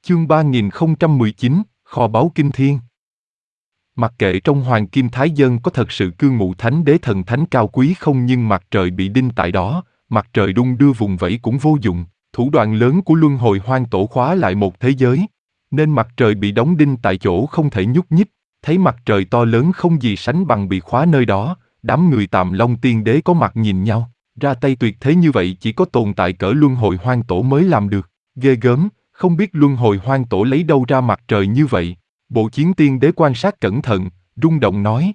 Chương 3019, Kho báu kinh thiên. Mặc kệ trong Hoàng Kim Thái Dân có thật sự cư ngụ thánh đế thần thánh cao quý không, nhưng mặt trời bị đinh tại đó, mặt trời đung đưa vùng vẫy cũng vô dụng, thủ đoạn lớn của luân hồi hoang tổ khóa lại một thế giới, nên mặt trời bị đóng đinh tại chỗ không thể nhúc nhích, thấy mặt trời to lớn không gì sánh bằng bị khóa nơi đó, đám người Tạm Long Tiên Đế có mặt nhìn nhau, ra tay tuyệt thế như vậy chỉ có tồn tại cỡ luân hồi hoang tổ mới làm được, ghê gớm. Không biết luân hồi hoang tổ lấy đâu ra mặt trời như vậy. Bộ Chiến Tiên Đế quan sát cẩn thận, rung động nói.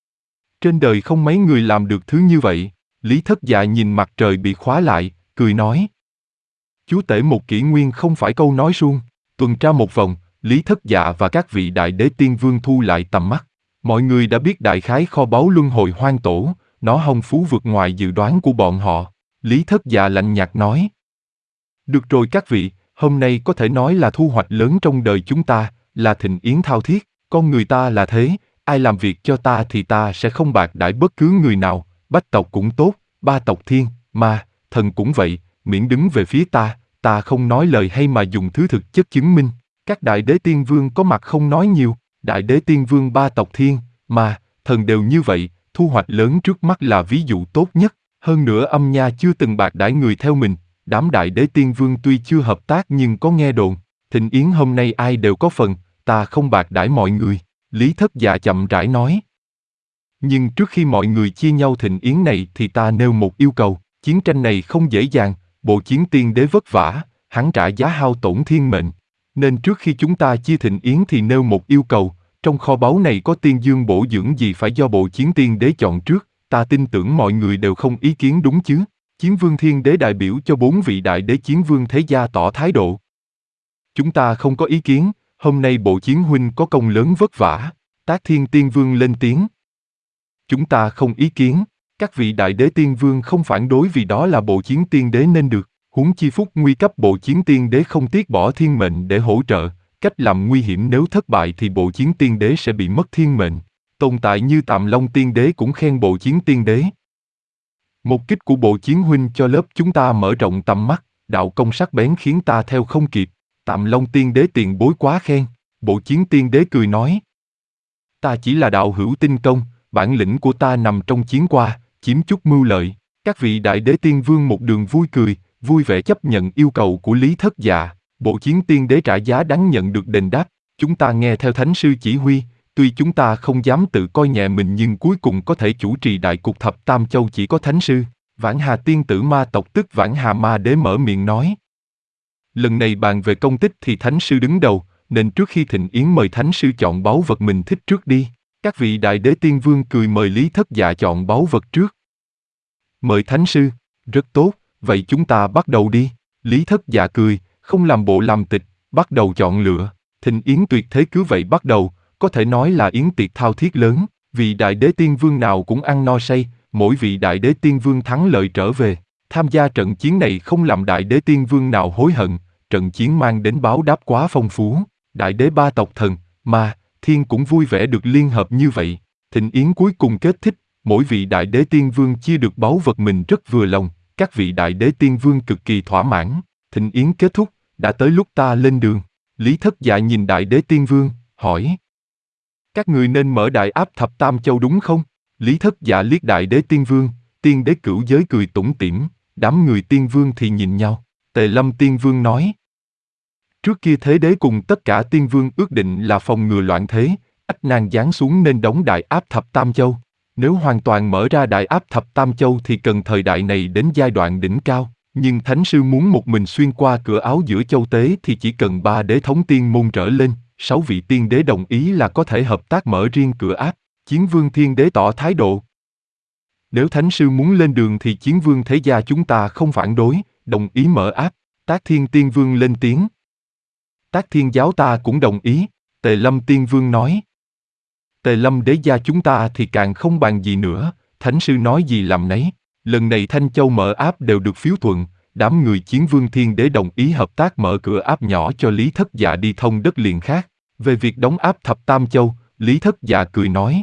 Trên đời không mấy người làm được thứ như vậy. Lý Thất Dạ nhìn mặt trời bị khóa lại, cười nói. Chúa tể một kỷ nguyên không phải câu nói suông. Tuần tra một vòng, Lý Thất Dạ và các vị đại đế tiên vương thu lại tầm mắt. Mọi người đã biết đại khái kho báu luân hồi hoang tổ, nó hồng phú vượt ngoài dự đoán của bọn họ. Lý Thất Dạ lạnh nhạt nói. Được rồi các vị. Hôm nay có thể nói là thu hoạch lớn trong đời chúng ta, là thịnh yến thao thiết, con người ta là thế, ai làm việc cho ta thì ta sẽ không bạc đãi bất cứ người nào, bách tộc cũng tốt, ba tộc thiên, ma, thần cũng vậy, miễn đứng về phía ta không nói lời hay mà dùng thứ thực chất chứng minh. Các đại đế tiên vương có mặt không nói nhiều, đại đế tiên vương ba tộc thiên, ma, thần đều như vậy, thu hoạch lớn trước mắt là ví dụ tốt nhất, hơn nữa Âm Nha chưa từng bạc đãi người theo mình. Đám đại đế tiên vương tuy chưa hợp tác nhưng có nghe đồn, thịnh yến hôm nay ai đều có phần, ta không bạc đãi mọi người, Lý Thất Dạ chậm rãi nói. Nhưng trước khi mọi người chia nhau thịnh yến này thì ta nêu một yêu cầu, chiến tranh này không dễ dàng, Bộ Chiến Tiên Đế vất vả, hắn trả giá hao tổn thiên mệnh, nên trước khi chúng ta chia thịnh yến thì nêu một yêu cầu, trong kho báu này có tiên dương bổ dưỡng gì phải do Bộ Chiến Tiên Đế chọn trước, ta tin tưởng mọi người đều không ý kiến đúng chứ? Chiến Vương Thiên Đế đại biểu cho 4 vị đại đế Chiến Vương thế gia tỏ thái độ. Chúng ta không có ý kiến, hôm nay Bộ Chiến huynh có công lớn vất vả, Tác Thiên Tiên Vương lên tiếng. Chúng ta không ý kiến, các vị đại đế Tiên Vương không phản đối vì đó là Bộ Chiến Tiên Đế nên được, huống chi phút nguy cấp Bộ Chiến Tiên Đế không tiếc bỏ thiên mệnh để hỗ trợ, cách làm nguy hiểm nếu thất bại thì Bộ Chiến Tiên Đế sẽ bị mất thiên mệnh. Tồn tại như Tạm Long Tiên Đế cũng khen Bộ Chiến Tiên Đế. Một kích của Bộ Chiến huynh cho lớp chúng ta mở rộng tầm mắt, đạo công sắc bén khiến ta theo không kịp. Tạm Long Tiên Đế tiền bối quá khen. Bộ Chiến Tiên Đế cười nói. Ta chỉ là đạo hữu tinh công, bản lĩnh của ta nằm trong chiến qua, chiếm chút mưu lợi. Các vị đại đế tiên vương một đường vui cười, vui vẻ chấp nhận yêu cầu của Lý Thất Dạ. Bộ Chiến Tiên Đế trả giá đáng nhận được đền đáp. Chúng ta nghe theo Thánh Sư chỉ huy. Tuy chúng ta không dám tự coi nhẹ mình nhưng cuối cùng có thể chủ trì đại cục thập tam châu chỉ có Thánh Sư. Vãn Hà Tiên Tử Ma tộc tức Vãn Hà Ma Đế mở miệng nói. Lần này bàn về công tích thì Thánh Sư đứng đầu, nên trước khi thịnh yến mời Thánh Sư chọn báu vật mình thích trước đi. Các vị đại đế tiên vương cười mời Lý Thất Dạ chọn báu vật trước. Mời Thánh Sư, rất tốt, vậy chúng ta bắt đầu đi. Lý Thất Dạ cười, không làm bộ làm tịch, bắt đầu chọn lựa. Thịnh yến tuyệt thế cứ vậy bắt đầu. Có thể nói là yến tiệc thao thiết lớn, vì đại đế tiên vương nào cũng ăn no say, mỗi vị đại đế tiên vương thắng lợi trở về. Tham gia trận chiến này không làm đại đế tiên vương nào hối hận, trận chiến mang đến báo đáp quá phong phú. Đại đế ba tộc thần, ma, thiên cũng vui vẻ được liên hợp như vậy. Thịnh yến cuối cùng kết thúc, mỗi vị đại đế tiên vương chia được báu vật mình rất vừa lòng, các vị đại đế tiên vương cực kỳ thỏa mãn. Thịnh yến kết thúc, đã tới lúc ta lên đường. Lý Thất Dạ nhìn đại đế tiên vương, hỏi. Các người nên mở đại áp thập tam châu đúng không? Lý Thất Dạ liếc đại đế tiên vương, tiên đế cửu giới cười tủm tỉm, đám người tiên vương thì nhìn nhau. Tề Lâm tiên vương nói. Trước kia thế đế cùng tất cả tiên vương ước định là phòng ngừa loạn thế, ách nan giáng xuống nên đóng đại áp thập tam châu. Nếu hoàn toàn mở ra đại áp thập tam châu thì cần thời đại này đến giai đoạn đỉnh cao. Nhưng Thánh Sư muốn một mình xuyên qua cửa áo giữa châu tế thì chỉ cần 3 đế thống tiên môn trở lên. 6 vị tiên đế đồng ý là có thể hợp tác mở riêng cửa áp. Chiến Vương Thiên Đế tỏ thái độ. Nếu Thánh Sư muốn lên đường thì Chiến Vương thế gia chúng ta không phản đối, đồng ý mở áp. Tác Thiên Tiên Vương lên tiếng. Tác Thiên giáo ta cũng đồng ý, Tề Lâm Tiên Vương nói. Tề Lâm đế gia chúng ta thì càng không bàn gì nữa, Thánh Sư nói gì làm nấy. Lần này Thanh Châu mở áp đều được phiếu thuận. Đám người Chiến Vương Thiên Đế đồng ý hợp tác mở cửa áp nhỏ cho Lý Thất Dạ đi thông đất liền khác. Về việc đóng áp thập tam châu, Lý Thất Dạ cười nói.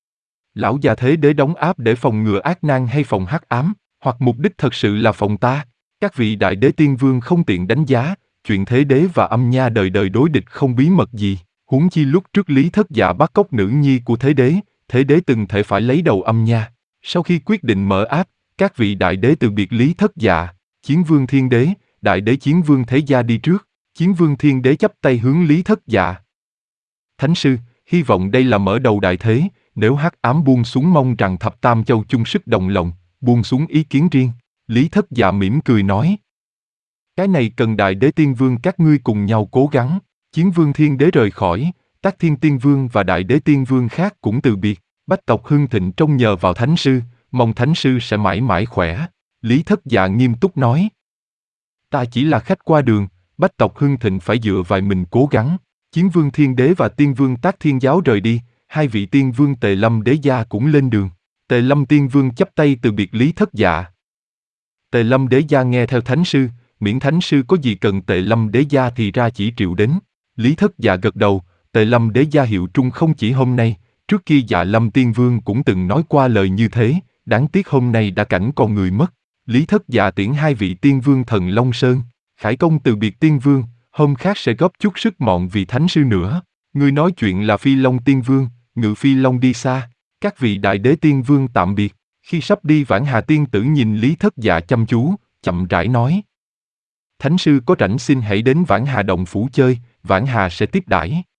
Lão già thế đế đóng áp để phòng ngừa ác nan hay phòng hắc ám, hoặc mục đích thật sự là phòng ta. Các vị đại đế tiên vương không tiện đánh giá, chuyện thế đế và âm nha đời đời đối địch không bí mật gì, huống chi lúc trước Lý Thất Dạ bắt cóc nữ nhi của thế đế từng thể phải lấy đầu âm nha. Sau khi quyết định mở áp, các vị đại đế từ biệt Lý Thất Dạ, Chiến Vương Thiên Đế, đại đế Chiến Vương Thế Gia đi trước, Chiến Vương Thiên Đế chắp tay hướng Lý Thất Dạ. Thánh sư, hy vọng đây là mở đầu đại thế, nếu hắc ám buông xuống mong rằng thập tam châu chung sức đồng lòng, buông xuống ý kiến riêng. Lý Thất Dạ mỉm cười nói. Cái này cần đại đế tiên vương các ngươi cùng nhau cố gắng. Chiến Vương Thiên Đế rời khỏi, Tắc Thiên Tiên Vương và đại đế tiên vương khác cũng từ biệt. Bách tộc hưng thịnh trông nhờ vào thánh sư, mong thánh sư sẽ mãi mãi khỏe. Lý Thất Dạ nghiêm túc nói. Ta chỉ là khách qua đường, bách tộc hưng thịnh phải dựa vào mình cố gắng. Chiến Vương Thiên Đế và Tiên Vương Tắc Thiên Giáo rời đi, hai vị Tiên Vương Tề Lâm Đế Gia cũng lên đường. Tề Lâm Tiên Vương chắp tay từ biệt Lý Thất Dạ. Tề Lâm Đế Gia nghe theo thánh sư, miễn thánh sư có gì cần Tề Lâm Đế Gia thì ra chỉ triệu đến. Lý Thất Dạ gật đầu, Tề Lâm Đế Gia hiệu trung không chỉ hôm nay, trước kia Dạ Lâm Tiên Vương cũng từng nói qua lời như thế, đáng tiếc hôm nay đã cảnh con người mất. Lý Thất Dạ tiễn hai vị Tiên Vương Thần Long Sơn, khải công từ biệt Tiên Vương, hôm khác sẽ góp chút sức mọn vì thánh sư nữa. Người nói chuyện là Phi Long Tiên Vương, Ngự Phi Long đi xa, các vị đại đế Tiên Vương tạm biệt. Khi sắp đi Vãn Hà Tiên Tử nhìn Lý Thất Dạ chăm chú, chậm rãi nói. Thánh sư có rảnh xin hãy đến Vãn Hà Động Phủ chơi, Vãn Hà sẽ tiếp đãi.